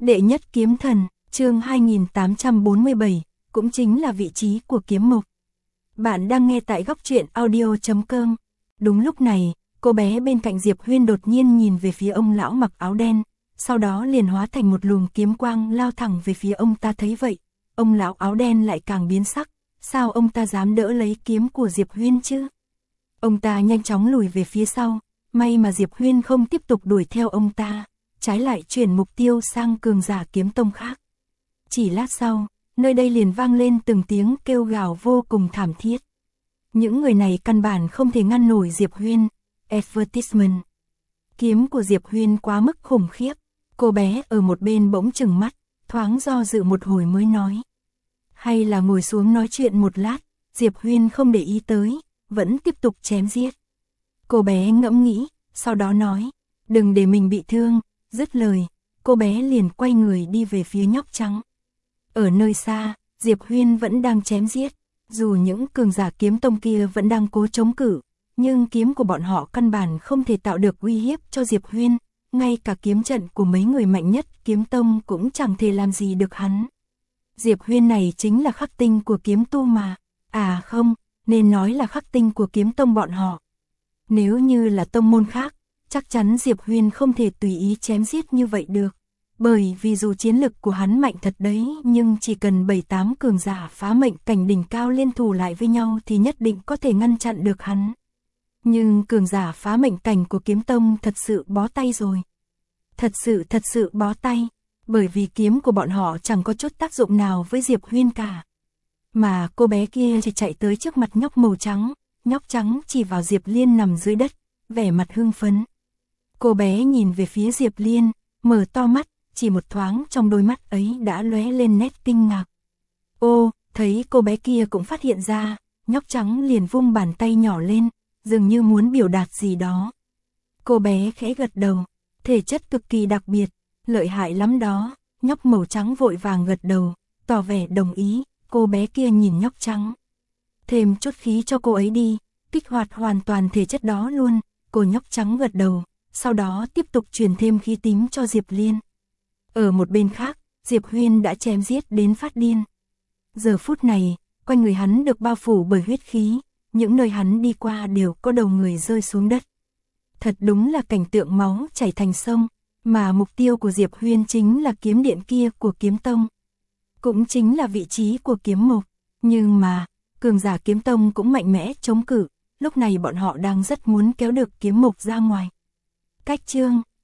Đệ nhất kiếm thần, chương 2847, cũng chính là vị trí của kiếm mộc. Bạn đang nghe tại góc truyện audio.com. Đúng lúc này, cô bé bên cạnh Diệp Huyên đột nhiên nhìn về phía ông lão mặc áo đen, sau đó liền hóa thành một luồng kiếm quang lao thẳng về phía ông ta. Thấy vậy, ông lão áo đen lại càng biến sắc, sao ông ta dám đỡ lấy kiếm của Diệp Huyên chứ? Ông ta nhanh chóng lùi về phía sau, may mà Diệp Huyên không tiếp tục đuổi theo ông ta, trái lại chuyển mục tiêu sang cường giả kiếm tông khác. Chỉ lát sau, nơi đây liền vang lên từng tiếng kêu gào vô cùng thảm thiết. Những người này căn bản không thể ngăn nổi Diệp Huyên. Advertisement. Kiếm của Diệp Huyên quá mức khủng khiếp. Cô bé ở một bên bỗng chừng mắt, thoáng do dự một hồi mới nói. Hay là ngồi xuống nói chuyện một lát. Diệp Huyên không để ý tới, vẫn tiếp tục chém giết. Cô bé ngẫm nghĩ, sau đó nói, đừng để mình bị thương. Dứt lời, cô bé liền quay người đi về phía nhóc trắng. Ở nơi xa, Diệp Huyên vẫn đang chém giết. Dù những cường giả kiếm tông kia vẫn đang cố chống cự, nhưng kiếm của bọn họ căn bản không thể tạo được uy hiếp cho Diệp Huyên. Ngay cả kiếm trận của mấy người mạnh nhất kiếm tông cũng chẳng thể làm gì được hắn. Diệp Huyên này chính là khắc tinh của kiếm tu mà. À không, nên nói là khắc tinh của kiếm tông bọn họ. Nếu như là tông môn khác, chắc chắn Diệp Huyên không thể tùy ý chém giết như vậy được. Bởi vì dù chiến lực của hắn mạnh thật đấy, nhưng chỉ cần 7-8 cường giả phá mệnh cảnh đỉnh cao liên thủ lại với nhau thì nhất định có thể ngăn chặn được hắn. Nhưng cường giả phá mệnh cảnh của kiếm tông thật sự bó tay rồi. Thật sự bó tay, bởi vì kiếm của bọn họ chẳng có chút tác dụng nào với Diệp Huyên cả. Mà cô bé kia chỉ chạy tới trước mặt nhóc màu trắng, nhóc trắng chỉ vào Diệp Liên nằm dưới đất, vẻ mặt hưng phấn. Cô bé nhìn về phía Diệp Liên, mở to mắt, chỉ một thoáng trong đôi mắt ấy đã lóe lên nét kinh ngạc. Ô, thấy cô bé kia cũng phát hiện ra, nhóc trắng liền vung bàn tay nhỏ lên, dường như muốn biểu đạt gì đó. Cô bé khẽ gật đầu, thể chất cực kỳ đặc biệt, lợi hại lắm đó. Nhóc màu trắng vội vàng gật đầu, tỏ vẻ đồng ý. Cô bé kia nhìn nhóc trắng. Thêm chút khí cho cô ấy đi, kích hoạt hoàn toàn thể chất đó luôn. Cô nhóc trắng gật đầu, sau đó tiếp tục truyền thêm khí tím cho Diệp Liên. Ở một bên khác, Diệp Huyên đã chém giết đến phát điên. Giờ phút này, quanh người hắn được bao phủ bởi huyết khí, những nơi hắn đi qua đều có đầu người rơi xuống đất. Thật đúng là cảnh tượng máu chảy thành sông, mà mục tiêu của Diệp Huyên chính là kiếm điện kia của kiếm tông. Cũng chính là vị trí của kiếm mộc, nhưng mà, cường giả kiếm tông cũng mạnh mẽ chống cự, lúc này bọn họ đang rất muốn kéo được kiếm mộc ra ngoài. Cách chương